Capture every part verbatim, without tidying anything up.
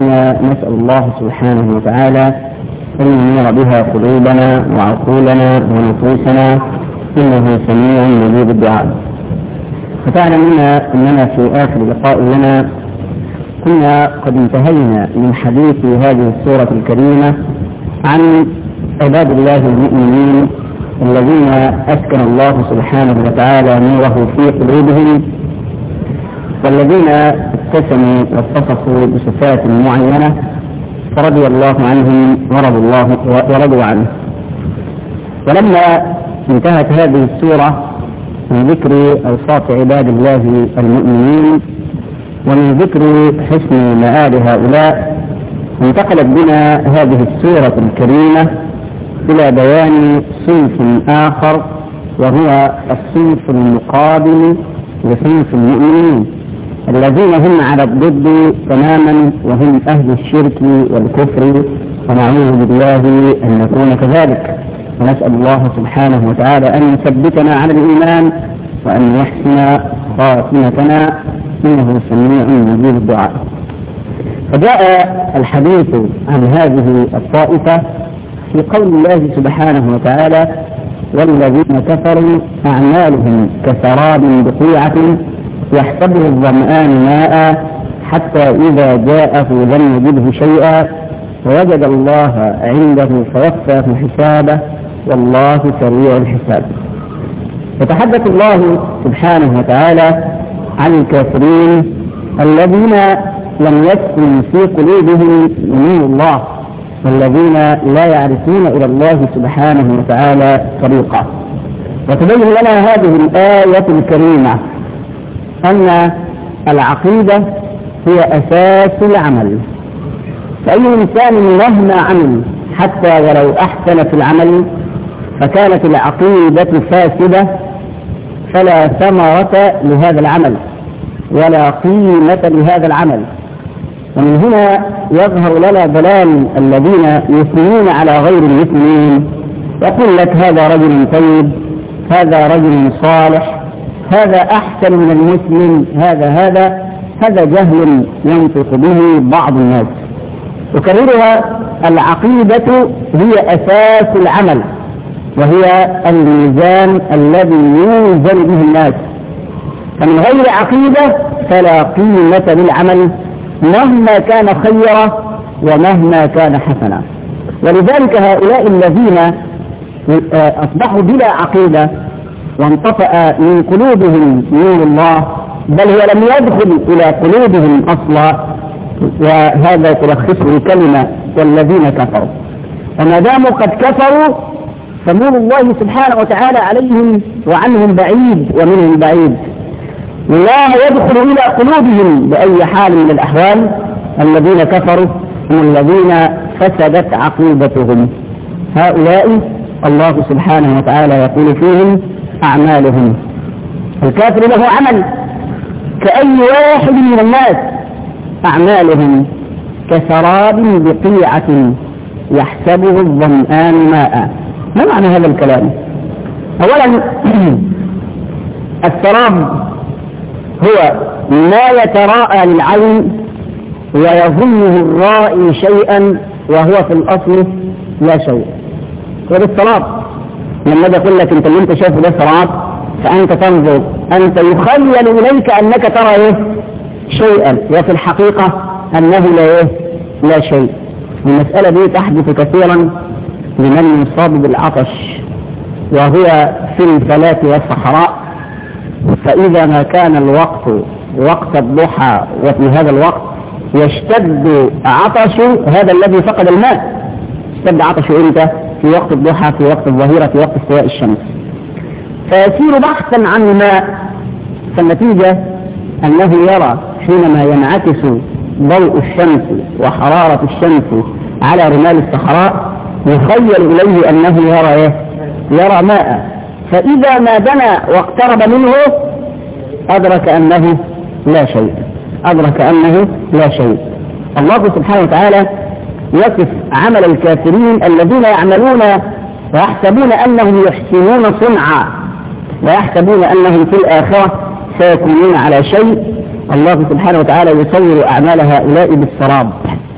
أعمالنا نسأل الله سبحانه وتعالى أن ينير بها قلوبنا وعقولنا ونفوسنا إنه سميع مجيب الدعاء. فتعلمون أننا في آخر لقاء لنا كنا قد انتهينا من حديث هذه السورة الكريمة عن عباد الله المؤمنين الذين أسكن الله سبحانه وتعالى نوره في قلوبهم، والذين اتسموا واتصفوا بصفات معينة فرضي الله عنهم ورضوا الله ورضوا عنه. ولما انتهت هذه السورة من ذكر أوصاف عباد الله المؤمنين ومن ذكر حسن مآل هؤلاء، انتقلت بنا هذه السورة الكريمة إلى بيان صنف آخر، وهو الصنف المقابل لصنف المؤمنين الذين هم على الضد تماما، وهم أهل الشرك والكفر، ونعوذ بالله أن نكون كذلك. ونسأل الله سبحانه وتعالى أن يثبتنا على الإيمان وأن يحسن خاتمتنا إنه سميع مجيب الدعاء. فجاء الحديث عن هذه الطائفة في قول الله سبحانه وتعالى: والذين كفروا أعمالهم كسراب بقيعة يحسبه الظمآن ماء حتى إذا جاءه لم يجده شيئا ووجد الله عنده فوفاه حسابه والله سريع الحساب. يتحدث الله سبحانه وتعالى عن الكافرين الذين لم يسكن في قلوبهم نور الله، والذين لا يعرفون إلى الله سبحانه وتعالى طريقا. وتبين لنا هذه الآية الكريمة أن العقيدة هي أساس العمل، فأي إنسان مهما عمل حتى ولو أحسن في العمل فكانت العقيدة فاسدة فلا ثمرة لهذا العمل ولا قيمة لهذا العمل. ومن هنا يظهر لنا ضلال الذين يثنون على غير المسلمين، يقول لك هذا رجل طيب، هذا رجل صالح، هذا أحسن من المسلم، هذا هذا هذا جهل ينطق به بعض الناس. أكررها: العقيدة هي أساس العمل، وهي الميزان الذي يوزن به الناس، فمن غير عقيدة فلا قيمة للعمل مهما كان خيرا ومهما كان حسنا. ولذلك هؤلاء الذين أصبحوا بلا عقيدة وانطفأ من قلوبهم نور الله، بل هو لم يدخل إلى قلوبهم أصلا، وهذا تلخصه كلمة والذين كفروا. وما داموا قد كفروا فنور الله سبحانه وتعالى عليهم وعنهم بعيد ومنهم بعيد، لا يدخل إلى قلوبهم بأي حال من الأحوال. الذين كفروا هم الذين فسدت عقيدتهم، هؤلاء الله سبحانه وتعالى يقول فيهم: أعمالهم. الكافر له عمل كأي واحد من الناس، أعمالهم كسراب بقيعة يحسبه الظمآن ماء. ما معنى هذا الكلام؟ أولا السراب هو ما يتراءى للعين ويظنه الرائي شيئا وهو في الأصل لا شيء. هذا السراب. لما يقول لك انت اللي انت شايفه ده سراب، فأنت تنظر، أنت يخيل إليك أنك ترى إيه؟ شيئا، وفي الحقيقة أنه لا إيه؟ لا شيء. المسألة دي تحدث كثيرا لمن يصاب بالعطش وهو في الفلاة والصحراء، فإذا ما كان الوقت وقت الضحى وفي هذا الوقت يشتد عطش هذا الذي فقد الماء. يشتد عطش إمتى؟ في وقت الضحى، في وقت الظهيرة، في وقت استواء الشمس، فيسير بحثا عن الماء. فالنتيجة أنه يرى حينما ينعكس ضوء الشمس وحرارة الشمس على رمال الصحراء يخيل إليه أنه يرى إيه؟ يرى ماء. فإذا ما دنا واقترب منه أدرك أنه لا شيء، أدرك أنه لا شيء. الله سبحانه وتعالى يصف عمل الكافرين الذين يعملون ويحسبون أنهم يحسنون صنعا ويحسبون أنهم في الآخرة سيكونون على شيء. الله سبحانه وتعالى يصور أعمال هؤلاء بالسراب،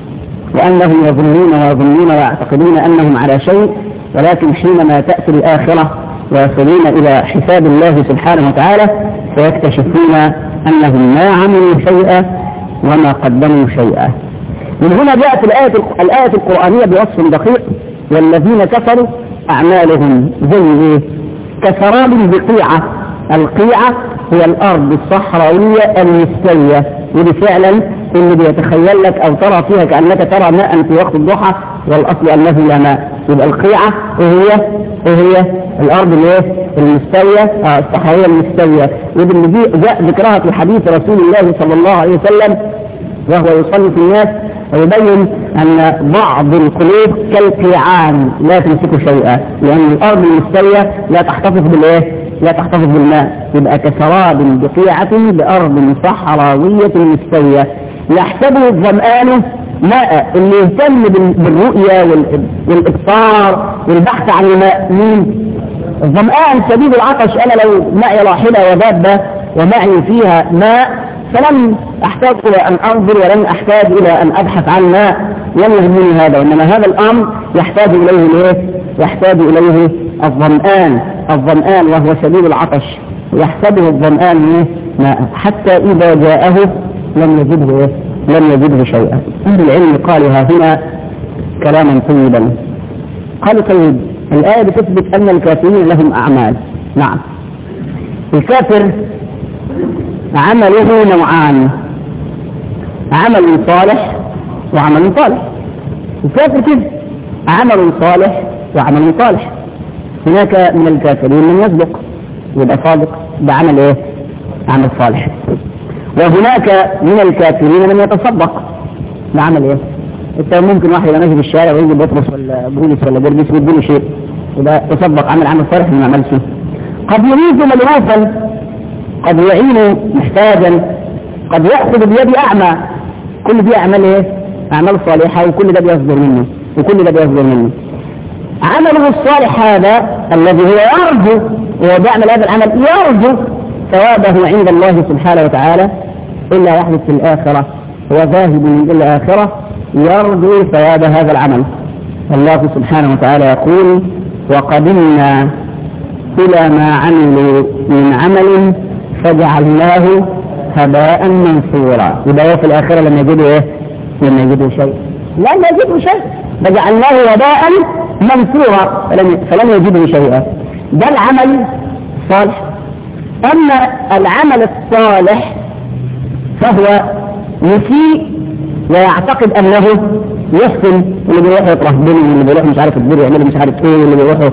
وأنهم يظنون ويظنون ويعتقدون أنهم على شيء، ولكن حينما تأتي الآخرة ويصلون إلى حساب الله سبحانه وتعالى فيكتشفون أنهم ما عملوا شيئا وما قدموا شيئا. من هنا جاءت الآية, الآية القرآنية بوصف دقيق: والذين كفروا أعمالهم زي إيه؟ كسراب بقيعة. القيعة هي الأرض الصحراوية المستوية، ودي فعلا اللي بيتخيل لك أو ترى فيها كأنك ترى ماء في وقت الضحى، والأصل أنه لا ماء. يبقى القيعة وهي وهي الأرض المستوية آه الصحراوية المستوية، ودي اللي جاء ذكرها في حديث رسول الله صلى الله عليه وسلم وهو يصلي في الناس ويبين أن بعض القلوب كالقيعان لا تمسك شيئا، لأن الأرض المستوية لا تحتفظ بالإيه؟ لا تحتفظ بالماء. يبقى كسراب بقيعة بأرض صحراوية مستوية يحسبه الظمآن ماء. اللي يهتم بالرؤية والإبصار والبحث عن الماء مين؟ الظمآن شديد العطش. أنا لو معي راحلة ودابة ومعي فيها ماء فلن أحتاج إلى أن أنظر ولن أحتاج إلى أن أبحث عن ماء يلهمني هذا، وإنما هذا الأمر يحتاج إليه ليه؟ يحتاج إليه الظمآن. الظمآن وهو شديد العطش يحسبه الظمآن ماء حتى إذا جاءه لم يجده إيه؟ لم يجده شيئا. أهل العلم قالوا ها هنا كلاما طيبا. قالوا طيب الآية بتثبت أن الكافرين لهم أعمال. نعم، الكافر عمله نوعان: عمل صالح وعمل صالح. الكافر كده عمل صالح وعمل صالح. هناك من الكافرين من يصدق يبقى صادق بعمل ايه؟ عمل صالح. وهناك من الكافرين من يتصدق بعمل ايه؟ انت ممكن واحد يبقى ماشي في الشارع ويجي بطرس ولا بولس ولا جرجس ويديله شيء يبقى تصدق عمل عمل صالح ما عملش. قد يريد ملهوفا، قد يعين محتاجا، قد يأخذ بيد أعمى. كل دي أعمال ايه؟ أعمال صالحة، وكل ده بيصدر منه وكل ده بيصدر منه. عمله الصالح هذا الذي هو يرجو وهو بيعمل هذا العمل يرجو ثوابه عند الله سبحانه وتعالى، إلا يحدث في الآخرة هو ذاهب إلى الآخرة يرجو ثواب هذا العمل. الله سبحانه وتعالى يقول: وقدمنا إلى ما عملوا من عمل فجعلناه هباء منثورا. يبقى في الآخرة لم يجدوا إيه؟ لم يجدوا شيء، لم يجدوا شيء، فجعلناه هباء منثورا فلم, فلم يجدوا شيئا. ده العمل الصالح. أما العمل الصالح فهو يسيء ويعتقد أنه يحسن، اللي بيروح يطرح بني، اللي بيروح مش عارف الدور يعمل مش عارف ايه، اللي بيروحوا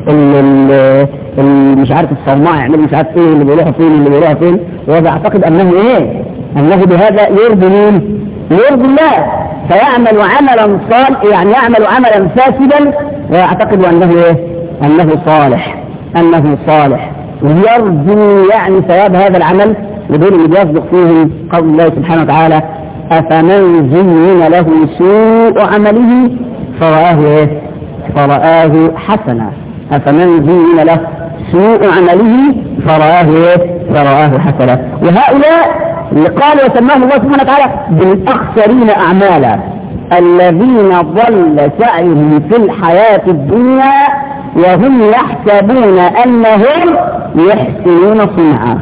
مش عارف الصوماء يعمل مش عارف ايه، اللي بيروحوا فين اللي بيروحوا فين، وهو يعتقد أنه ايه؟ أنه بهذا يرضي مين؟ يرضي الله. فيعمل عملا صالح، يعني يعمل عملا فاسدا ويعتقد أنه ايه؟ أنه صالح، أنه صالح ويرجو يعني ثواب هذا العمل. ودول اللي بيصدق فيهم قول الله سبحانه وتعالى: أفمن زين له سوء عمله فرآه إيه؟ فرآه حسنا. أفمن زين له سوء عمله فرآه إيه؟ فرآه حسنا. وهؤلاء اللي قال وسماهم الله سبحانه وتعالى بالأخسرين أعمالا الذين ضل سعيهم في الحياة الدنيا وهم يحسبون أنهم يحسنون صنعا.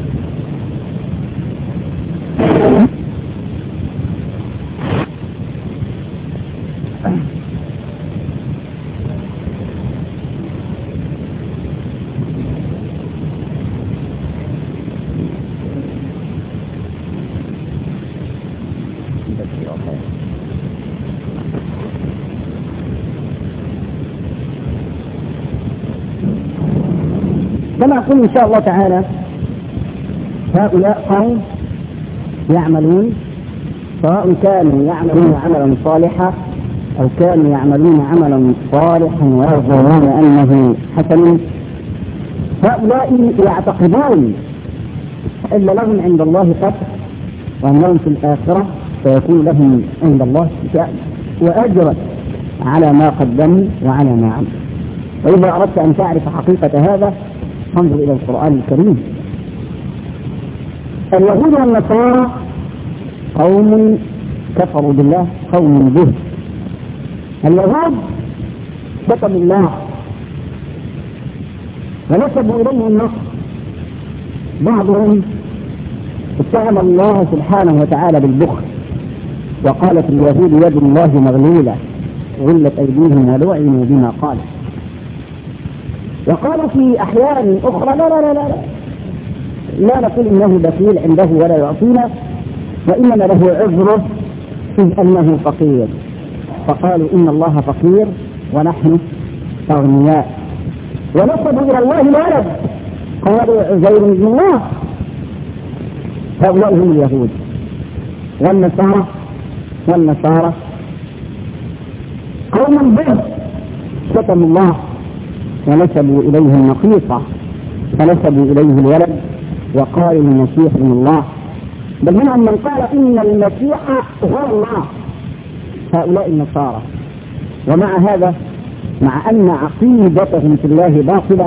كما أقول إن شاء الله تعالى هؤلاء قوم يعملون، سواء كانوا يعملون عملا صالحا أو كانوا يعملون عملا صالحا ويظنون أنه حسن، هؤلاء يعتقدون إلا لهم عند الله قدر، وأنهم في الآخرة سيكون لهم عند الله شأن وأجر على ما قدموا وعلى ما عملوا. وإذا أردت أن تعرف حقيقة هذا انظر إلى القرآن الكريم. اليهود والنصارى قوم كفروا بالله، قوم به اليهود شتموا الله ونسبوا إليه النصر. بعضهم اتهم الله سبحانه وتعالى بالبخل وقالت اليهود يد الله مغلولة غلت أيديهم ولعنوا بما قال. وقالوا في أحيان أخرى لا لا لا لا لا نقول إنه بخيل عنده ولا يعطينا، وإنما له عذره إذ أنه فقير، فقالوا إن الله فقير ونحن أغنياء. ونسبوا إلى الله الولد، قالوا عزير بن الله. هؤلاء هم اليهود. والنصارى والنصارى قوم به شتموا الله ونسبوا إليه النقيصة، فنسبوا إليه الولد وقالوا المسيح من الله، بل منهم من قال إن المسيح هو الله. هؤلاء النصارى. ومع هذا، مع أن عقيدتهم في الله باطلة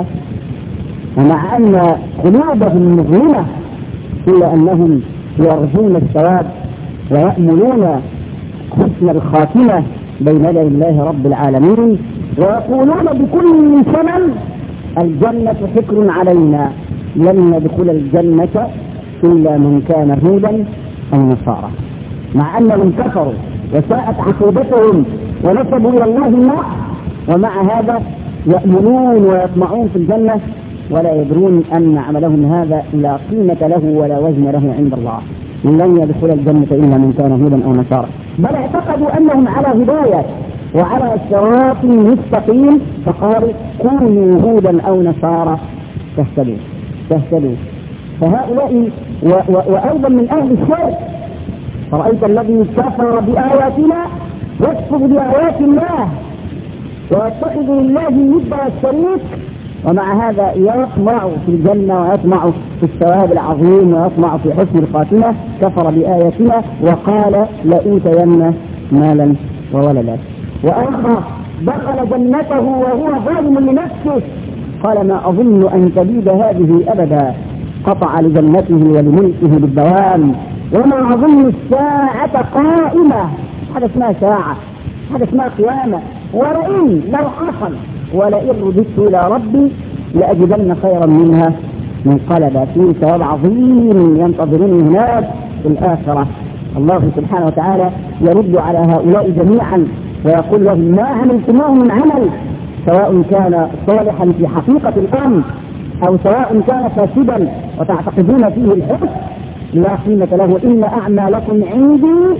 ومع أن قلوبهم مظلمة، إلا أنهم يرجون الثواب ويأملون حسن الخاتمة بين يدي الله رب العالمين، ويقولون بكل ثمن الجنة حكر علينا، لن يدخل الجنة إلا من كان هودا أو نصارى. مع أنهم كفروا وساءت عقيدتهم ونسبوا إلى الله النار، ومع هذا يأملون ويطمعون في الجنة ولا يدرون أن عملهم هذا لا قيمة له ولا وزن له عند الله. لن يدخل الجنة إلا من كان هودا أو نصارى، بل اعتقدوا أنهم على هداية وعلى صراط مستقيم، فقالوا كونوا هودا أو نصارى تهتدوا تهتدوا. فهؤلاء و و وأيضا من أهل الشرك. فرأيت الذي كفر بآياتنا يكفر بآيات الله ويتخذ لله الند والشريك، ومع هذا يطمع في الجنة ويطمع في الثواب العظيم ويطمع في حسن الخاتمة. كفر بآياتنا وقال لأوتين مالا وولدا. وآخر دخل جنته وهو ظالم لنفسه، قال ما أظن أن تبيد هذه أبدا، قطع لجنته ولملكه بالدوام، وما أظن الساعة قائمة. هذا اسمها ساعة، هذا اسمها قيامة. ولئن لو حصل ولئن رددت إلى ربي لأجدن خيرا منها منقلبا. فيه ثواب عظيم ينتظرني هناك في الآخرة. الله سبحانه وتعالى يرد على هؤلاء جميعا ويقول لهم ما عملتموه من عمل، سواء كان صالحا في حقيقة الأمر أو سواء كان فاسدا وتعتقدون فيه الحسن، لا قيمة له. إن أعمالكم عندي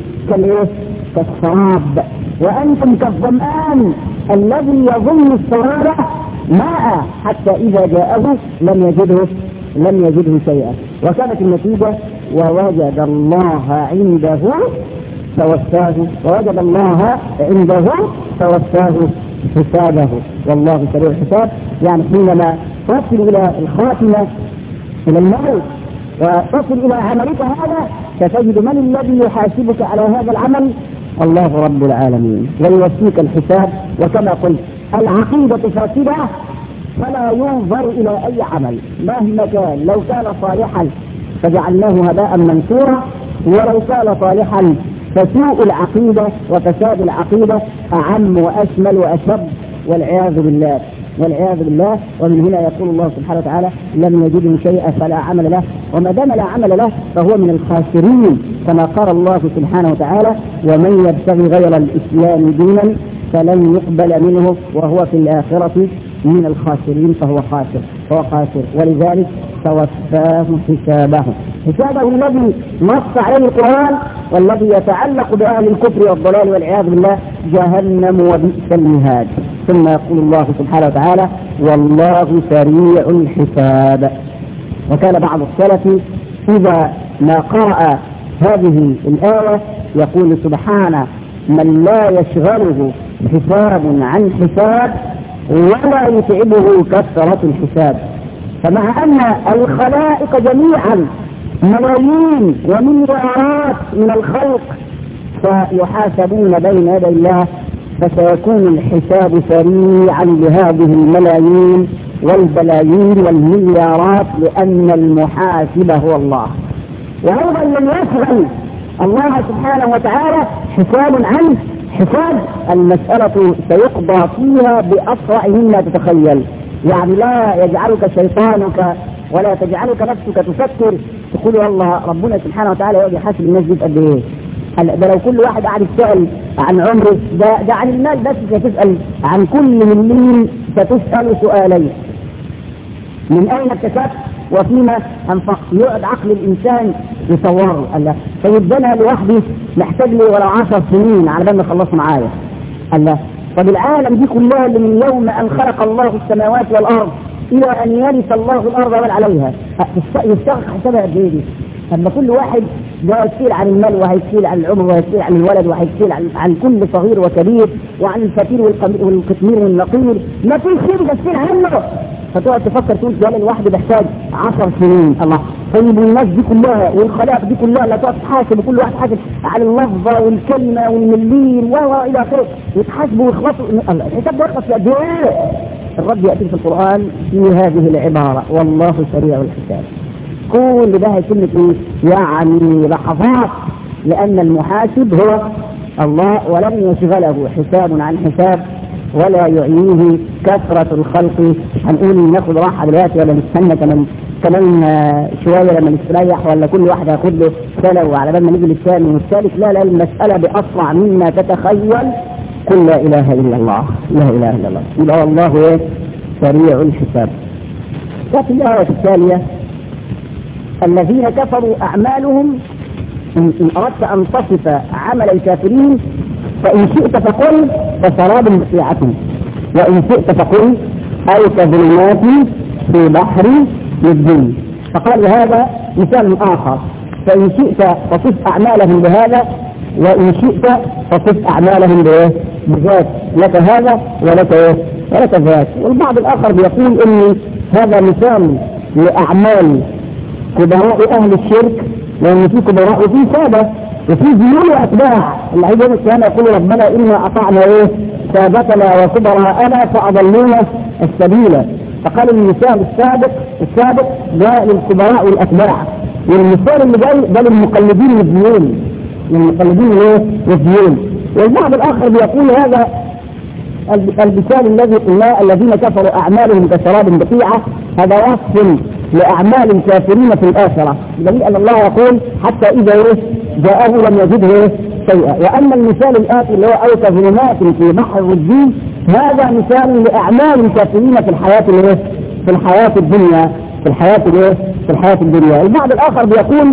كالسراب وأنتم كالظمآن الذي يظن السراب ماء حتى إذا جاءه لم يجده لم يجده شيئا. وكانت النتيجة ووجد الله عنده فوفاه ووجد الله عنده فوفاه حسابه والله سريع الحساب. يعني حينما تصل إلى الخاتمة إلى الموت وتصل إلى عملك هذا ستجد من الذي يحاسبك على هذا العمل؟ الله رب العالمين، ويوفيك الحساب. وكما قلت العقيدة فاسدة فلا ينظر إلى أي عمل مهما كان، لو كان صالحا فجعلناه هباء منثورا، ولو كان صالحا فسوء العقيدة وفساد العقيدة أعم وأشمل وأشد والعياذ بالله والعياذ بالله. ومن هنا يقول الله سبحانه وتعالى لم يجده شيئا فلا عمل له، وما دام لا عمل له فهو من الخاسرين، كما قال الله سبحانه وتعالى ومن يبتغي غير الإسلام دينا فلن يقبل منه وهو في الآخرة من الخاسرين، فهو خاسر فهو خاسر. ولذلك توفاه حسابه حسابه الذي نص عليه القرآن والذي يتعلق بأهل الكفر والضلال والعياذ بالله جهنم وبئس المهاد. ثم يقول الله سبحانه وتعالى والله سريع الحساب. وكان بعض السلف إذا ما قرأ هذه الآية يقول سبحانه من لا يشغله حساب عن حساب ولا يتعبه كثرة الحساب. فمع أن الخلائق جميعا ملايين ومليارات من الخلق سيحاسبون بين يدي الله، فسيكون الحساب سريعا لهذه الملايين والبلايين والمليارات، لأن المحاسب هو الله. وأيضا لم يشغل الله سبحانه وتعالى حساب عنه حساب المسألة سيقضى فيها بأسرع مما تتخيل، يعني لا يجعلك شيطانك ولا تجعلك نفسك تفكر تقول والله ربنا سبحانه وتعالى يقعد يحاسب الناس دي قد ايه. ده لو كل واحد قاعد يسأل عن عمره، ده, ده عن المال بس ستسأل عن كل مليون ستسأل سؤالين: من أين اكتسبت وفيما أنفقت. يقعد عقل الإنسان يصوره. الله طيب ده أنا لوحدي محتاج لي ولو عشر سنين على بال ما اخلص معايا. الله طب العالم دي كلها اللي من يوم أن خلق الله السماوات والأرض إلى أن يرث الله الأرض ومن عليها يستغرق حسابها قد إيه دي؟ لما كل واحد ده يسئل عن المال وهيسئل عن العمر وهيسئل عن الولد وهيسئل عن, عن كل صغير وكبير وعن الفقير والقطمير والنقير، ما فيش شيء يسئل عنه. فتقعد تفكر تقول ده الواحد بيحتاج عشر سنين. الله طيب الناس دي كلها والخلائق دي كلها لا تقعد تحاسب، وكل واحد حاسب على اللفظه والكلمه والمليين والى اخره يتحاسبوا ويخلصوا. الحساب ده يخلص قد ايه؟ الرد ياتي في القران في هذه العباره: والله سريع الحساب. كل ده هيكون ايه؟ يعني لحظات، لان المحاسب هو الله ولم يشغله حساب عن حساب ولا يعنيه كثرة الخلق. هنقول ناخد راحة دلوقتي ولا نستنى كمان كمان شوية لما نستريح، ولا كل واحد هياخد له سنة وعلى بال ما نيجي للثاني والثالث. لا لا المسألة بأسرع مما تتخيل. قل لا إله إلا الله، لا إله إلا الله. يبقى الله إيه؟ سريع الحساب. وفي الآية التالية: الذين كفروا أعمالهم، إن أردت أن تصف عمل الكافرين فإن شئت فقل كسراب بقيعة، وإن شئت فقل أو كظلمات في بحر الدين. فقال هذا مثال آخر: فإن شئت فصف أعمالهم بهذا، وإن شئت فصف أعمالهم بذات، لك هذا ولك إيه؟ ولك ذات. والبعض الآخر بيقول إن هذا مثال لأعمال كبراء أهل الشرك، لأن في كبراء وفي سادة وفي زيون وأتباع. اللي عايز يوم القيامة يقول ربنا إنا أطعنا إيه سادتنا وكبراءنا فأضلونا السبيل. فقال المثال السابق السابق ده للكبراء والأتباع، والمثال اللي جاي ده للمقلدين والزيون، للمقلدين ايه والزيون. والبعض الآخر بيقول هذا المثال الذي قلنا: الذين كفروا أعمالهم كسراب بقيعة، هذا وصف لأعمال الكافرين في الآخرة، دليل أن الله يقول حتى إذا جاءه لم يجده شيئا. وأما المثال الآتي اللي هو أو كظلمات في بحر الدين، هذا مثال لأعمال الكافرين في الحياة الايه؟ في الحياة الدنيا في الحياة الايه؟ في الحياة الدنيا. البعض الآخر بيقول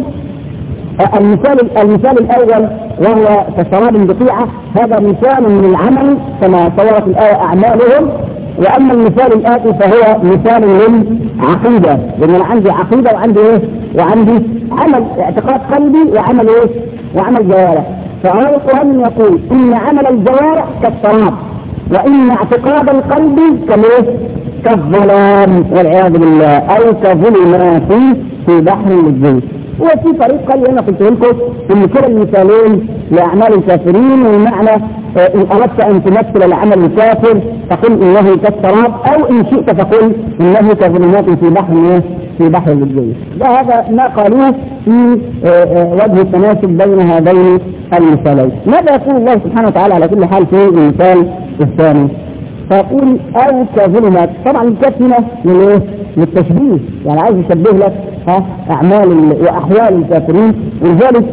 المثال المثال الأول وهو كسراب بقيعة، هذا مثال من العمل كما صورت الآية أعمالهم. وأما المثال الآتي فهو مثال للعقيدة، لأن أنا عندي عقيدة وعندي إيه؟ وعندي عمل اعتقاد قلبي وعمل إيه؟ وعمل جوارح. فهذا القرآن يقول إن عمل الجوارح كالسراب، وإن اعتقاد القلب كالإيه؟ كالظلام والعياذ بالله، أو كظلمات في بحر الجن. وفي طريق قال أنا قلت لكم إن كلا المثالين لأعمال الكافرين، والمعنى إن أردت أن تمثل العمل الكافر فقل إنه كالسراب، أو إن شئت فقل إنه كظلمات في بحر في بحر الجن. ده هذا ما قالوه في وجه التناسب بين هذين المثالين. ماذا يقول الله سبحانه وتعالى على كل حال في المثال الثاني؟ فيقول أو كظلمات. طبعا الكاف هنا للإيه؟ للتشبيه، يعني عايز يشبه لك ها أعمال وأحوال الكافرين. ولذلك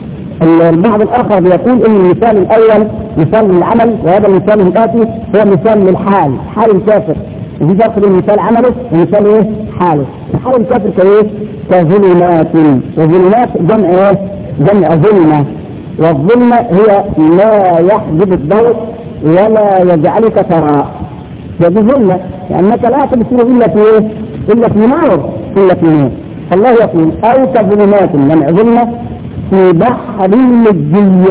البعض الآخر بيقول إن المثال الأول مثال للعمل، وهذا المثال الآتي هو مثال للحال، حال الكافر. وفي فرق بين مثال عمله ومثال إيه؟ حاله. حال الكافر كإيه؟ كظلمات. وظلمات جمع إيه؟ جمع ظلمة، والظلمة هي لا يحجب الضوء ولا يجعلك ترى. هذه ظلمة لأنك لا تبصر إلا في إيه؟ إلا في نور إلا في نور. فالله يقول أو كظلمات جمع ظلمة في بحر لجي.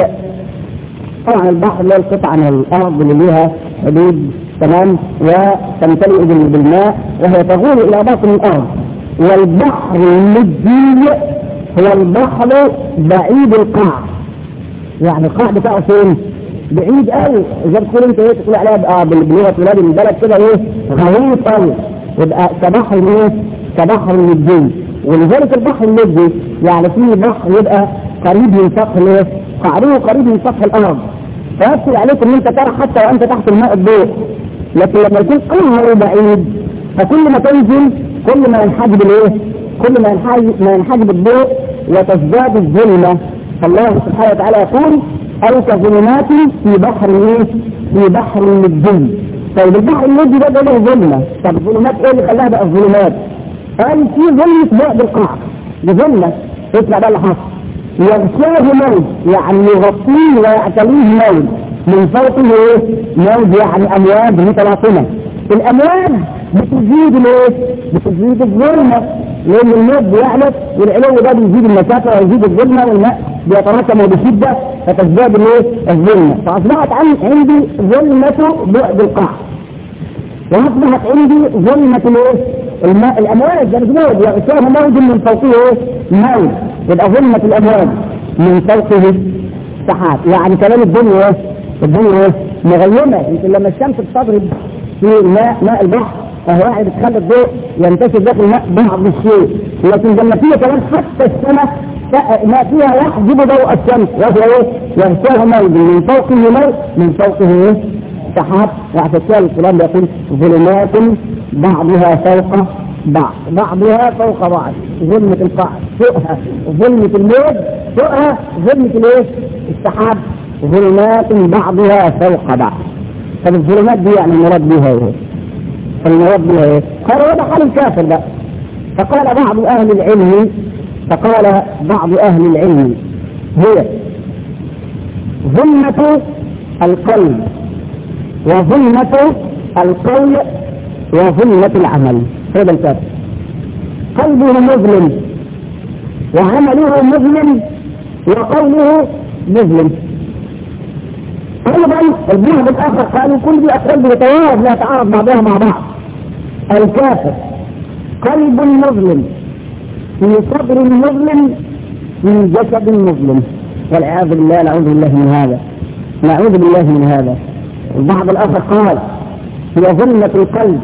طبعا البحر لا القطعة عن الأرض اللي لها حدود تمام وتمتلئ بالماء وهي تغول إلى باطن الأرض. والبحر اللجي هو البحر بعيد القاع، يعني القاع بتاعه فين؟ بعيد قوي. إذا تقول أنت إيه تقول عليها آه بلغة ولاد البلد كده إيه غويط قوي، يبقى كبحر إيه؟ كبحر اللجي. ولذلك البحر اللجي يعني فيه بحر يبقى قريب من سطح الايه؟ قعره قريب من سطح الارض، فيسهل عليك ان انت ترى حتى وانت تحت الماء الضوء. لكن لما يكون قمر بعيد فكل ما تنزل كل ما ينحجب الايه؟ كل ما ينحجب, ما ينحجب الضوء وتزداد الظلمه. فالله سبحانه وتعالى يقول او كظلمات في بحر ايه؟ في بحر الظلم. طيب البحر الذي ده له ظلمه، طب الظلمات ايه اللي خلاها بقى الظلمات؟ قال في ظلمه بعد القاع بظلمه. اسمع بقى اللي حصل، يغشاه موج يعني يغطيه ويعتليه موج، من فوقه ايه؟ موج يعني امواج متلاطمه. الامواج بتزيد الايه؟ بتزيد الظلمه، لان الموج بيعلى والعلو ده بيزيد المسافه ويزيد الظلمه والماء بيتراكم وبشده فتزداد الايه؟ الظلمه. فاصبحت عندي ظلمه بعد القاع، واصبحت عندي ظلمه الايه؟ الماء. الامواج ده موج يغشاه موج من فوقه ايه؟ موج، يبقى ظلمه الامواج من فوقه سحاب. يعني كلام الدنيا ايه؟ الدنيا ايه؟ مغيمه. يمكن لما الشمس بتضرب في ماء ماء البحر فهو واحد بتخلي الضوء ينتشر داخل الماء بعض الشيء، لكن لما فيها كمان حتى السماء ما فيها يحجب ضوء الشمس وهو ايه؟ يغشاه موج من فوقه موج من فوقه ايه؟ سحاب. وعشان كده الكلام بيقول ظلمات بعضها فوق بعض، بعضها فوق بعض. ظلمة القاع فوقها ظلمة الموج، فوقها ظلمة الايه؟ السحاب. ظلمات بعضها فوق بعض. طب الظلمات دي يعني المراد بها ايه؟ المراد بها ايه؟ قال هذا حال الكافر بقى. فقال بعض اهل العلم فقال بعض اهل العلم هي ظلمة القلب وظلمة القول وظلمة العمل. هذا الكافر قلبه مظلم وعمله مظلم وقوله مظلم. أيضا الجهد الآخر قالوا كل دي أقوال بتتوارد لا تعارض بعضها مع بعض. الكافر قلب مظلم في صدر مظلم في جسد مظلم، والعياذ بالله. نعوذ بالله من هذا، نعوذ بالله من هذا. البعض الآخر قال هي ظلمة القلب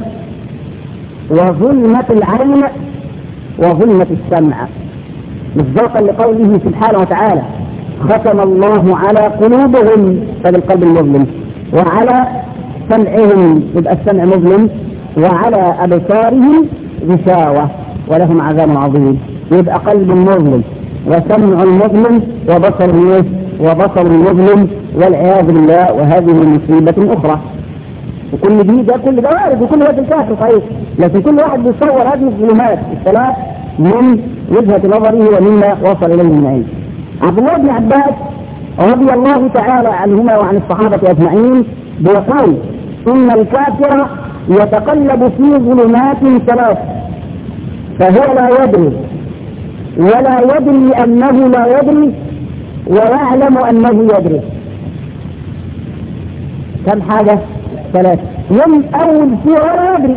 وظلمة العين وظلمة السمع، مصداقا لقوله سبحانه وتعالى ختم الله على قلوبهم، هذا القلب المظلم، وعلى سمعهم يبقى السمع مظلم، وعلى أبصارهم غشاوة ولهم عذاب عظيم. يبقى قلب مظلم وسمع مظلم وبصر وبصر مظلم والعياذ بالله. وهذه مصيبة أخرى. وكل دي ده كل ده وارد وكل هذا الكافر صحيح، لكن كل واحد بيصور هذه الظلمات الثلاث من وجهة نظره ومما وصل إليه من علم. عبد الله بن عباس رضي الله تعالى عنهما وعن الصحابة أجمعين بيقول إن الكافر يتقلب في ظلمات ثلاث، فهو لا يدري ولا يدري أنه لا يدري ويعلم أنه يدري. كم حاجة؟ ثلاثة. يوم أول فيه ولا يدري،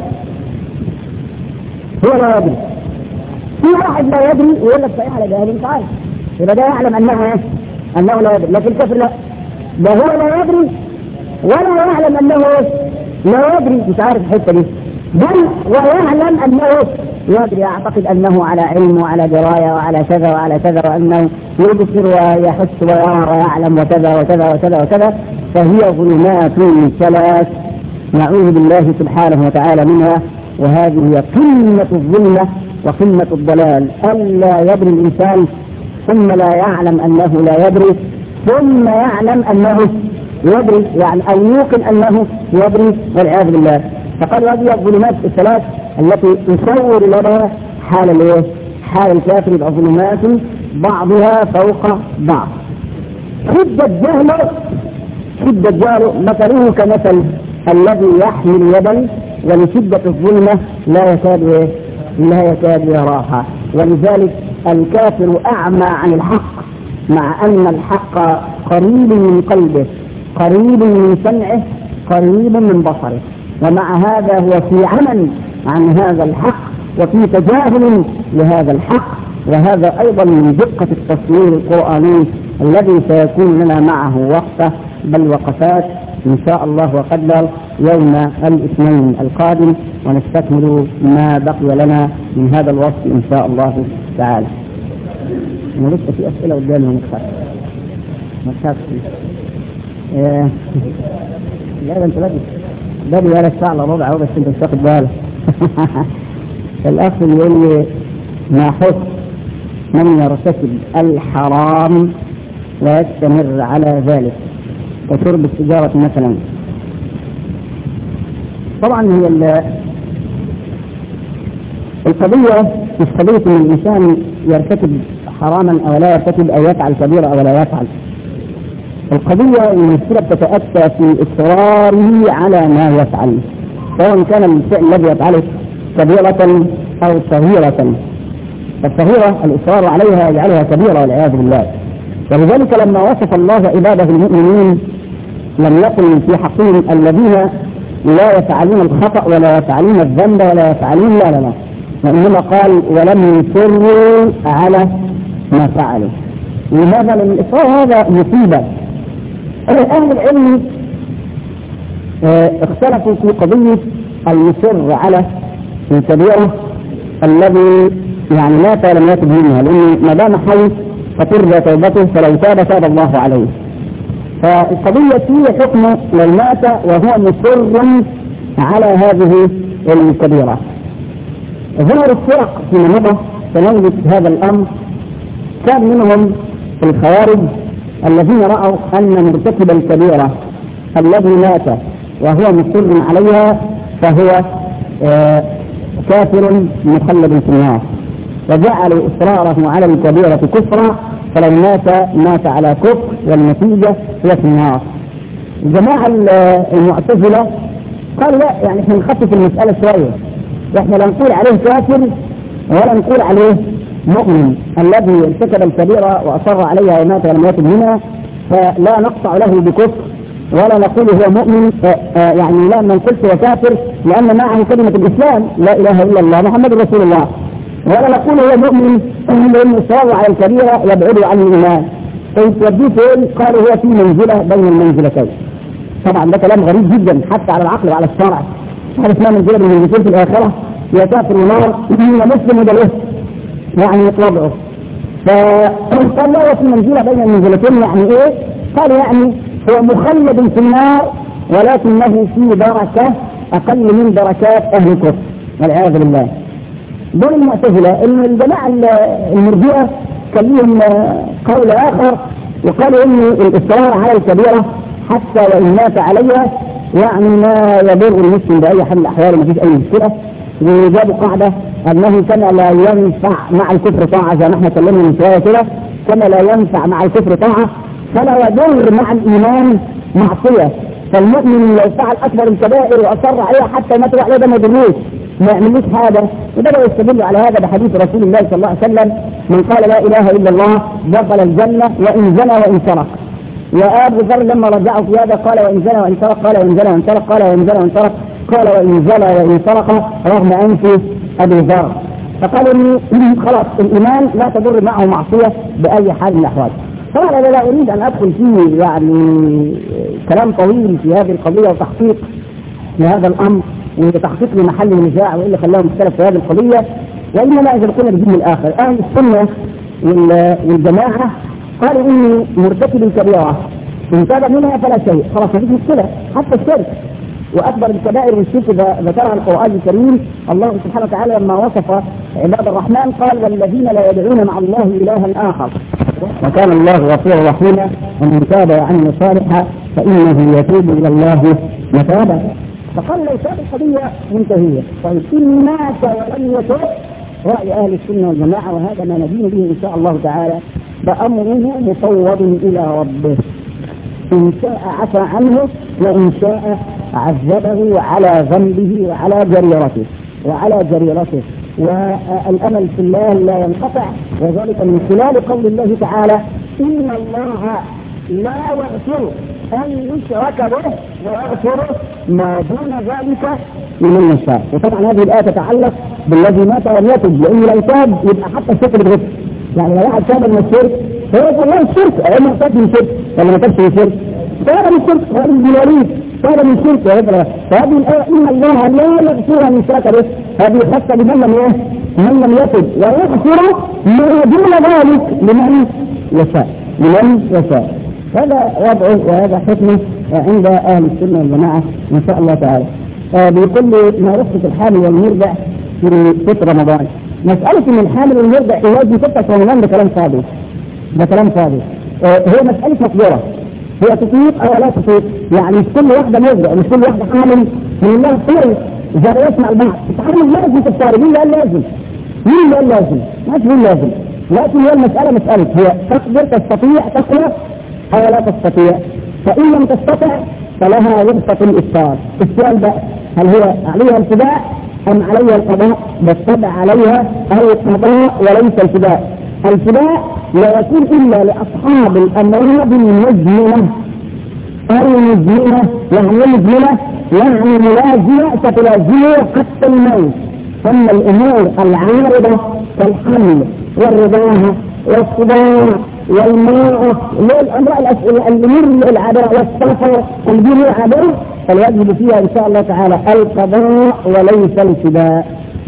هو لا يدري. في واحد لا يدري ويقول لك صحيح على جاهل مش عارف، يبقى ده يعلم أنه ايه؟ أنه لا يدري. لكن الكافر لا، ده هو لا يدري ولا يعلم أنه ايه؟ لا يدري، مش عارف الحتة دي، بل ويعلم أنه يدري، يعتقد أنه على علم وعلى دراية وعلى كذا وعلى كذا، وأنه يبصر ويحس ويرى ويعلم وكذا وكذا وكذا وكذا. فهي ظلمات ثلاث نعوذ بالله سبحانه وتعالى منها. وهذه هي قمة الظلمة وقمة الضلال، ألا يدري الإنسان ثم لا يعلم أنه لا يدري، ثم يعلم أنه يدري، يعني أو يوقن أنه يدري والعياذ بالله. فقال هذه الظلمات الثلاث التي تصور لنا حال الايه؟ حال الكافر. يبقى ظلمات بعضها فوق بعض. شدة جهله شدة جهله مثله كمثل الذي يحمل يدا ولشدة الظلمة لا يكاد لا يكاد يراها. ولذلك الكافر أعمى عن الحق، مع أن الحق قريب من قلبه، قريب من سمعه، قريب من بصره، ومع هذا هو في عمى عن هذا الحق وفي تجاهل لهذا الحق. وهذا أيضا من دقة التصوير القرآني الذي سيكون لنا معه وقفة بل وقفات إن شاء الله وقدر يوم الاثنين القادم، ونستكمل ما بقي لنا من هذا الوصف إن شاء الله تعالى. أنا لسه في أسئلة قدامي ونكفر ما آه. لا ده انت بدي بدي ولا ساعة الا ربع اهو، بس انت مش واخد بالك. الاخ يقول لي ما حكم من يرتكب الحرام ويستمر على ذلك كشرب السيجارة مثلا؟ طبعا هي القضية مش قضية ان الانسان يرتكب حراما او لا يرتكب او يفعل كبيرة او لا يفعل. القضية المشكلة بتتأتى في إصراره على ما يفعل، سواء كان الشيء الذي يفعله كبيرة أو صغيرة. الصغيرة الإصرار عليها يجعلها كبيرة والعياذ بالله. ولذلك لما وصف الله عباده المؤمنين لم يقل في حقهم الذين لا يفعلون الخطأ ولا يفعلون الذنب ولا يفعلون لا لا لا، وإنما قال ولم يصروا على ما فعلوا. لماذا؟ لأن الإصرار هذا مصيبة. أهل العلم اه اختلفوا في قضية المصر على الكبيرة الذي يعني مات ولم يتب منها، لأن ما دام حي فترجى توبته، فلو تاب تاب الله عليه. فالقضية هي حكم لو مات وهو مصر على هذه الكبيرة. ظهر الفرق في مضى تناولت هذا الأمر، كان منهم الخوارج الذين رأوا أن مرتكب الكبيرة الذي مات وهو مصر عليها فهو آه كافر مخلد في النار، وجعلوا إصراره على الكبيرة كفرا، فلو مات مات على كفر والنتيجة هي في النار. الجماعة المعتزلة قالوا لا، يعني احنا نخفف المسألة شوية، واحنا لا نقول عليه كافر ولا نقول عليه مؤمن الذي ارتكب الكبيرة وأصر عليها ومات ولم يتب منها، فلا نقطع له بكفر ولا نقول هو مؤمن. يعني لا نقول هو كافر لأن معه كلمة الإسلام لا إله إلا الله محمد رسول الله، ولا نقول هو مؤمن لأن إصراره على الكبيرة يبعد عن الإيمان. فيتوديه فين؟ قالوا هو في منزلة بين المنزلتين. طبعا ده كلام غريب جدا حتى على العقل وعلى الشرع. هذا اسمها منزلة بين المنزلتين في الآخرة، يا كافر ونار يا مسلم وده له يعني وضعه. فقال لا هو في منزلة بين المنزلتين، يعني ايه؟ قال يعني هو مخلد في النار ولكنه في دركة أقل من دركات أهل الكفر والعياذ بالله. دول المعتزلة. الجماعة المرجئة كان لهم قول آخر وقالوا إن الإصرار على الكبيرة حتى وإن مات عليها يعني ما يضر المسلم بأي حال من الأحوال، ما فيش أي مشكلة. وجابوا قاعدة أنه كما لا ينفع مع الكفر طاعة، زي ما احنا كلمنا من شوية كده، كما لا ينفع مع الكفر طاعة فلا يضر مع الإيمان معصية. فالمؤمن لو فعل أكبر الكبائر وأصر عليها حتى ما تبع عليه ده ما يضروش، ما يعملوش هذا. وبدأوا يستدلوا على هذا بحديث رسول الله صلى الله عليه وسلم: من قال لا إله إلا الله دخل الجنة وإن زنى وإن سرق. وأبو ذر لما رجعوا في هذا قال وإن زنى وإن سرق، قال وإن زنى وإن سرق، قال وإن زنى وإن سرق، قال وإن زنى وإن سرق رغم أنف أبي ذر. فقالوا إن خلاص الإيمان لا تضر معه معصية بأي حال من الأحوال. طبعا أنا لا أريد أن أدخل فيه يعني كلام طويل في هذه القضية وتحقيق لهذا الأمر وتحقيق لمحل النزاع وإلا خلاهم مختلف في هذه القضية، وإنما إذا كنا بدين الآخر. أهل السنة والجماعة قالوا إني مرتكب الكبيرة إن تاب منها فلا شيء، خلاص ما فيش مشكلة. حتى الشرك وأكبر الكبائر والشرك ذكرها القرآن الكريم. الله سبحانه وتعالى لما وصف عباد الرحمن قال: والذين لا يدعون مع الله إلها آخر وكان الله غفورا رحيما ومن تاب وعمل صالحا فإنه يتوب إلى الله متابا. فقال لو تاب القضية منتهية. طيب إن مات ولم يتوب، رأي أهل السنة والجماعة وهذا ما ندين به إن شاء الله تعالى، فأمره مفوض إلى ربه، إن شاء عفى عنه وإن شاء عذبه على ذنبه وعلى جريرته وعلى جريرته والأمل في الله لا ينقطع، وذلك من خلال قول الله تعالى: إن الله لا يغفر أن يشرك به ويغفر ما دون ذلك لمن يشاء. وطبعا هذه الآية تتعلق بالذي مات ولم يتب، لأنه لو تاب يبقى حتى الشرك بغفر. يعني لو واحد تاب من الشرك فهو والله الشرك أو ما تاب من الشرك ولا ما تابش من الشرك تاب من الشرك وهذا الجلالين تاب من الشرك وهذا. فهذه الآية إن الله لا يغفر أن يشرك به هذه خاصة بمن لم من لم يتب، ويغفر ما دون ذلك لمن يشاء لمن يشاء. هذا وضعه وهذا حكمه عند أهل السنة والجماعة إن شاء الله تعالى. آه بيقول لي ما رخصة الحامل والمرضع في فترة رمضان. مسألة إن الحامل والمرضع يواجه فترة رمضان ده كلام فاضي، ده كلام فاضي. آه هي مسألة مقدرة، هي تطيق أو لا تطيق، يعني مش كل واحدة مرضع مش كل واحدة حامل من الله خير زي ما يسمع البعض. التحمل لازم تختار، مين قال لازم؟ مين قال لازم؟ ما في مين لازم، لكن هي المسألة مسألة هي تقدر تستطيع تقدر أو لا تستطيع. فإن لم تستطع فلها رخصة الإفطار. السؤال بقى هل هو عليها الفداء أم عليها القضاء؟ بالطبع عليها القضاء وليس الفداء. الفداء لا يكون إلا لأصحاب الأمراض المزمنة. المزمنة يعني المزمنة يعني ملازمة ستلازمه حتى الموت. ثم الأمور العارضة كالحمل والرضاعة والصداع والماء والأمراض الأمور العابرة والسفر الأمور العابرة فالواجب فيها إن شاء الله تعالى القضاء وليس الفداء.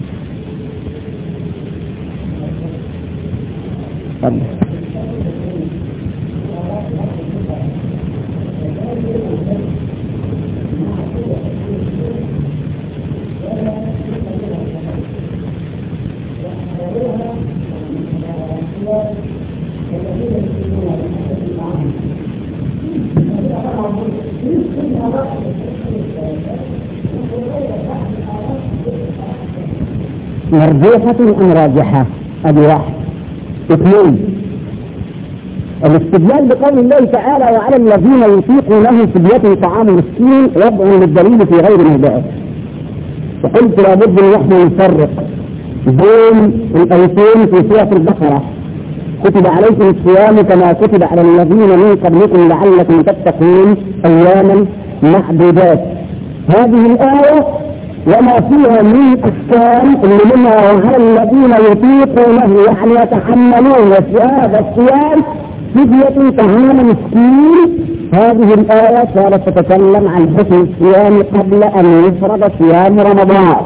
مرجوحة أم راجحة؟ أدي واحد. اثنين الاستدلال بقول الله تعالى وعلى الذين يطيقونه فدية طعام مسكين وضع للدليل في غير موضعه. وقلت لابد ان نحن نفرق بين الايتين في سورة البقرة. كتب عليكم الصيام كما كتب على الذين من قبلكم لعلكم تتقون اياما معدودات. هذه الآية وما فيها من أحكام اللي منها وعلى الذين يطيقونه يعني يتحملون هذا الصيام فدية طعام مسكين. هذه الآية كانت تتكلم عن حكم الصيام قبل أن يفرض صيام رمضان.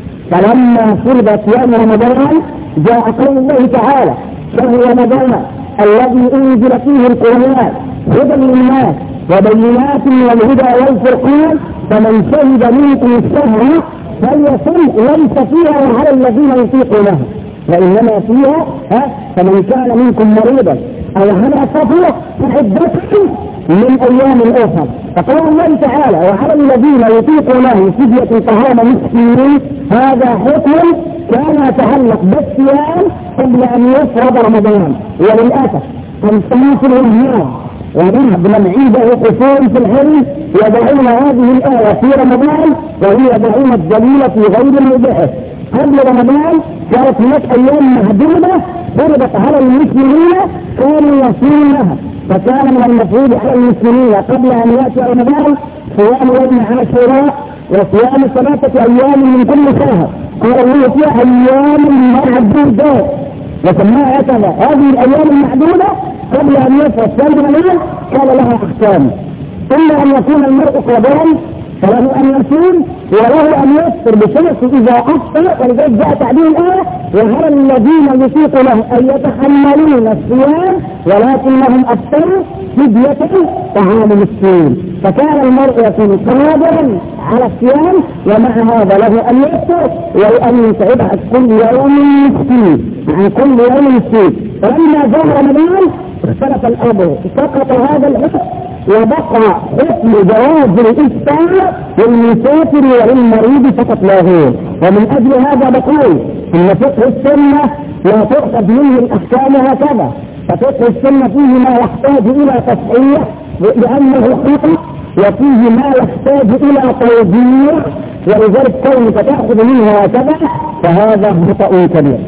فلما فرض صيام رمضان جاء قول الله تعالى شهر رمضان الذي أنزل فيه القرآن هدى للناس وبينات والهدى والفرقان فمن شهد منكم الشهر فليصم. ليس فيها وعلى الذين يطيقونها وإنما فيها ها فمن كان منكم مريضا أو على سفر فعدته من أيام أخرى. فقال الله تعالى وعلى الذين يطيقونه فدية طعام مسكين. هذا حكم كان يتعلق بالصيام قبل أن يفرض رمضان. وللأسف التماثل والنار وبعض من عنده قصور في العلم يضعون هذه الآية في رمضان وهي يضعون الدليل في غير موضعه. قبل رمضان كانت هناك أيام معدودة فرضت على المسلمين كانوا يصومونها. فكان من المفروض على المسلمين قبل أن يأتي رمضان صيام يوم عاشوراء وصيام ثلاثة أيام من كل شهر. قال الله فيها أيام معدودات وسماها هكذا. هذه الأيام المعدودة قبل أن يفرض صيام رمضان كان لها أحكام. إلا أن يكون المرء قادرا فله أن يصوم وله أن يفطر بشرط إذا أفطر. ولذلك جاء تعبير الآية وعلى الذين يطيقونه أن يتحملون الصيام ولكنهم أفطروا فدية طعام مسكين. فكان المرء يكون قادرا على الصيام ومع هذا له أن يفطر وأن يتعب عن كل يوم مسكين عن كل يوم مسكين. فلما جاء رمضان اختلف الأمر سقط هذا الحكم وبقى حكم جواز الإفطار للمسافر وللمريض فقط لا غير. ومن أجل هذا بقول إن فقه السنة لا تؤخذ منه الأحكام هكذا. ففقه السنة فيه ما يحتاج إلى تصحيح لأنه خطأ وفيه ما يحتاج إلى توجيه ولذلك كونك تأخذ منه هكذا فهذا خطأ كبير.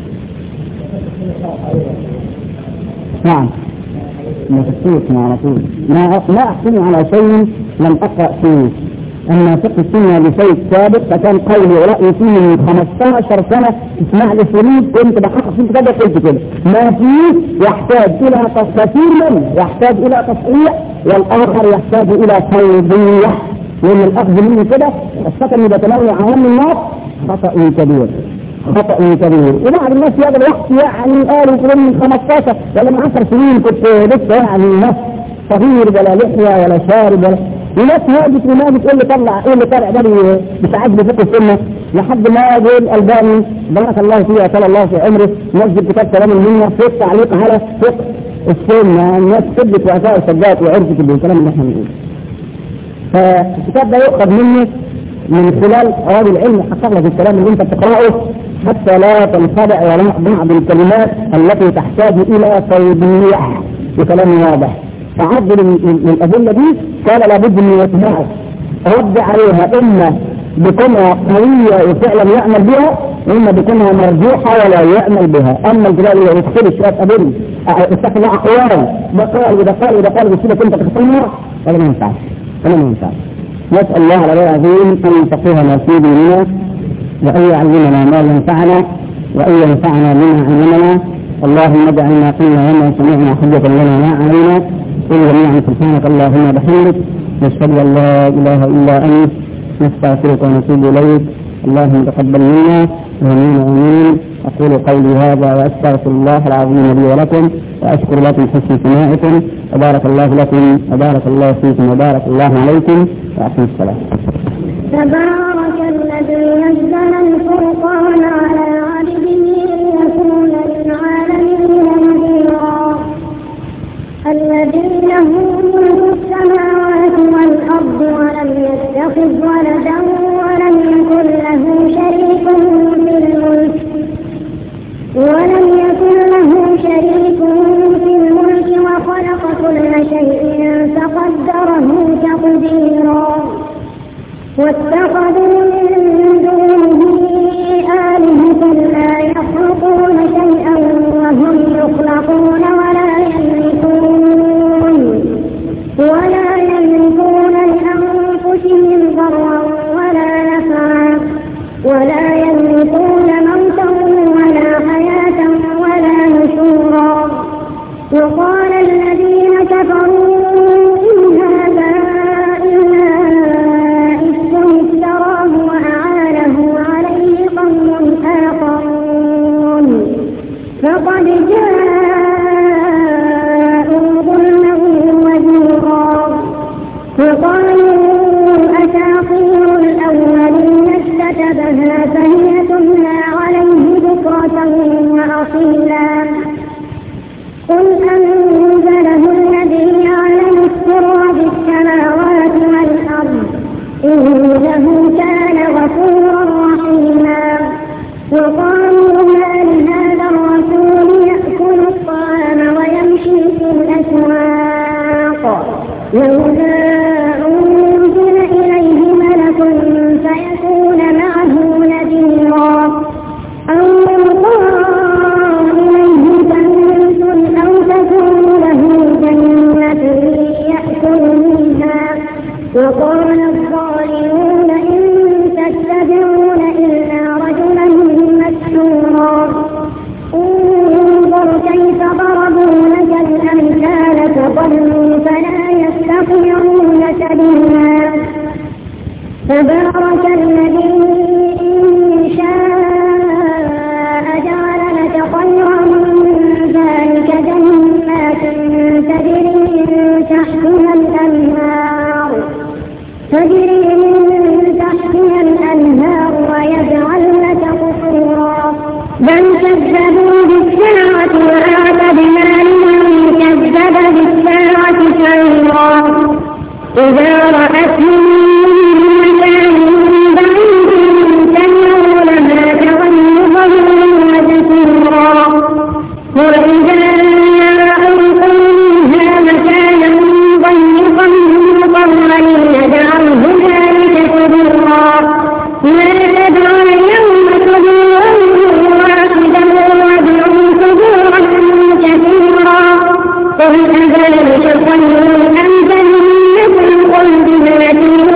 نعم ما تفسير على طول ما لا أحكم على شيء لم أقرأ فيه. أما فقه السنة لشيء سابق فكان قولي ورأيي فيه من خمسة عشر سنة اسمع لسنين كنت بحقق فيه كده قلت كده ما فيه يحتاج إلى كثير منه يحتاج إلى تصحيح والآخر يحتاج إلى توضيح لأن الأخذ منه كده خاصة إذا تنوع عوام الناس خطأ كبير خطأ كبير. وبعض الناس هذا الوقت يعني قالوا كده من خمستاشر ولا من عشر سنين كنت لسه يعني نفس صغير ولا لحية ولا شارب ولا وناس هادت وناس تقول لي طلع ايه اللي طلع ده مش عاجبه فقه السنه، لحد ما يقول الألباني بارك الله فيه صلى الله في عمره نزل كتاب كلام المنة في التعليق على فقه السنه، الناس ثبت وعطاء السجاد وعرفت بالكلام اللي احنا بنقوله. فالكتاب ده يؤخذ منه من خلال أوائل العلم حقق لك الكلام اللي انت بتقرأه حتى لا تنخدع ولا بعض الكلمات التي تحتاج إلى توضيح بكلام واضح. فعدل من الأدلة دي كان لابد من يتبعه رد عليها، إما بكونها قوية وفعلا يعمل بها، وإما بكونها مرجوحة ولا يعمل بها. أما الجلال اللي يدخل الشيء أدل استخدم أقوال ده قال وده قال وده قال بسيطة كنت تختمها ولا ما ينفعش ولا ما ينفعش. نسأل الله على العظيم أن يفقهنا في ديننا وأن يعلمنا ما ينفعنا وأن ينفعنا بما علمنا. اللهم اجعل ما قلنا وما سمعنا حجة لنا ما علينا. قل جميعا سبحانك اللهم وبحمدك نشهد أن لا إله إلا أنت نستغفرك ونتوب إليك. اللهم تقبل منا وآمين آمين. أقول قولي هذا وأستغفر الله العظيم لي ولكم وأشكر لكم حسن سماعكم وبارك الله لكم وبارك الله فيكم وبارك الله عليكم وأحسن السلام. تبارك الذي نزل الفرقان على عبده ليكون للعالمين نذيرا. الذي له ملك السماوات والأرض ولم يتخذ ولدا ولم يكن له شريك في الملك ولم يكن له شريك في الملك وخلق كل شيء فقدره تقديرا. واتخذوا من دونه آلهة لا يخلقون شيئا وهم يخلقون ولا يملكون ولا يملكون لأنفسهم ضرا ولا نفعا ولا يملكون موتا ولا حياة ولا نشورا. وقال الذين كفروا إن هذا إلا إفك افتراه وأعانه عليه قوم آخرون فقد جاءوا ظلما وزورا. وقالوا أساطير الأولين اكتتبها فهي تملى عليه بكرة وأصيلا. قل أنزله الذي يعلم السر بالسماوات والأرض إنه كان غفورا رحيما. وقالوا ما لهذا الرسول يأكل الطعام ويمشي في الأسواق لولا أنزل إليه ملك فيكون معه نذيرا. أو يلقى إليه كنز أو تكون له جنة يأكل منها. وقال الظالمون إن تتبعون إلا رجلا مسحورا. انظر كيف ضربوا لك الأمثال فضلوا فلا يستطيعون سبيلا. تبارك الذي إن شاء جعل لك خيرا من ذلك جنات تجري من تحتها الأنهار تجري من تحتها الأنهار ويجعل لك قصورا. بل كذبوا بالساعة وأعتدنا لمن كذب بالساعة سعيرا. إذا رأتهم من مكان بعيد سمعوا لها تغيظا وزفيرا. وإذا ألقوا منها مكانا ضيقا مقرنين دعوا هنالك ثبورا. لا تدعوا اليوم ثبورا واحدا وادعوا ثبورا كثيرا. قل أذلك خير أم جنة الخلد التي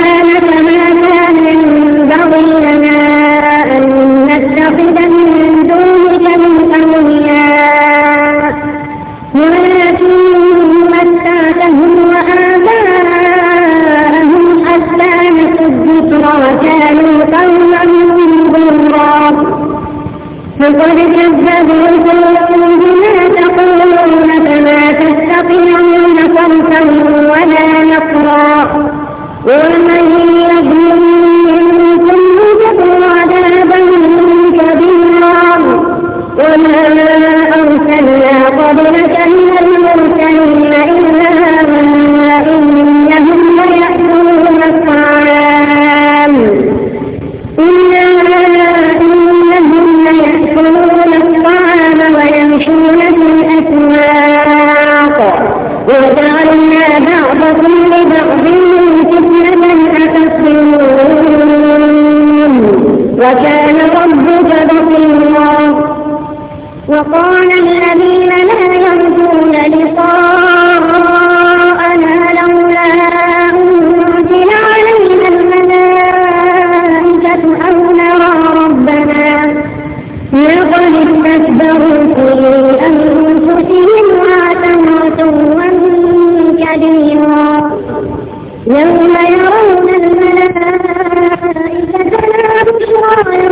سبحانك ما كان ينبغي لنا أن نتخذ من دونك من أولياء ولكن متعتهم وآباءهم حتى نسوا الذكر وكانوا قوما بورا فقد كذبوكم بما تقولون فما تستطيعون صرفا ولا نصرا ومن يظلم منكم يذقه عذابا كبيرا وما أرسلنا قبلك من المرسلين إلا إنهم ليأكلون الطعام إلا إنهم ليأكلون الطعام ويمشون في الأسواق وجعلنا بعضكم لبعض فتنة أتصبرون وكان ربك بصيرا. وقال الذين لا يرجون لقاءنا لولا أنزل علينا الملائكة أو نرى ربنا لقد استكبروا في أنفسهم وعتوا عتوا كبيرا يوم يرون الملائكة لا بشرى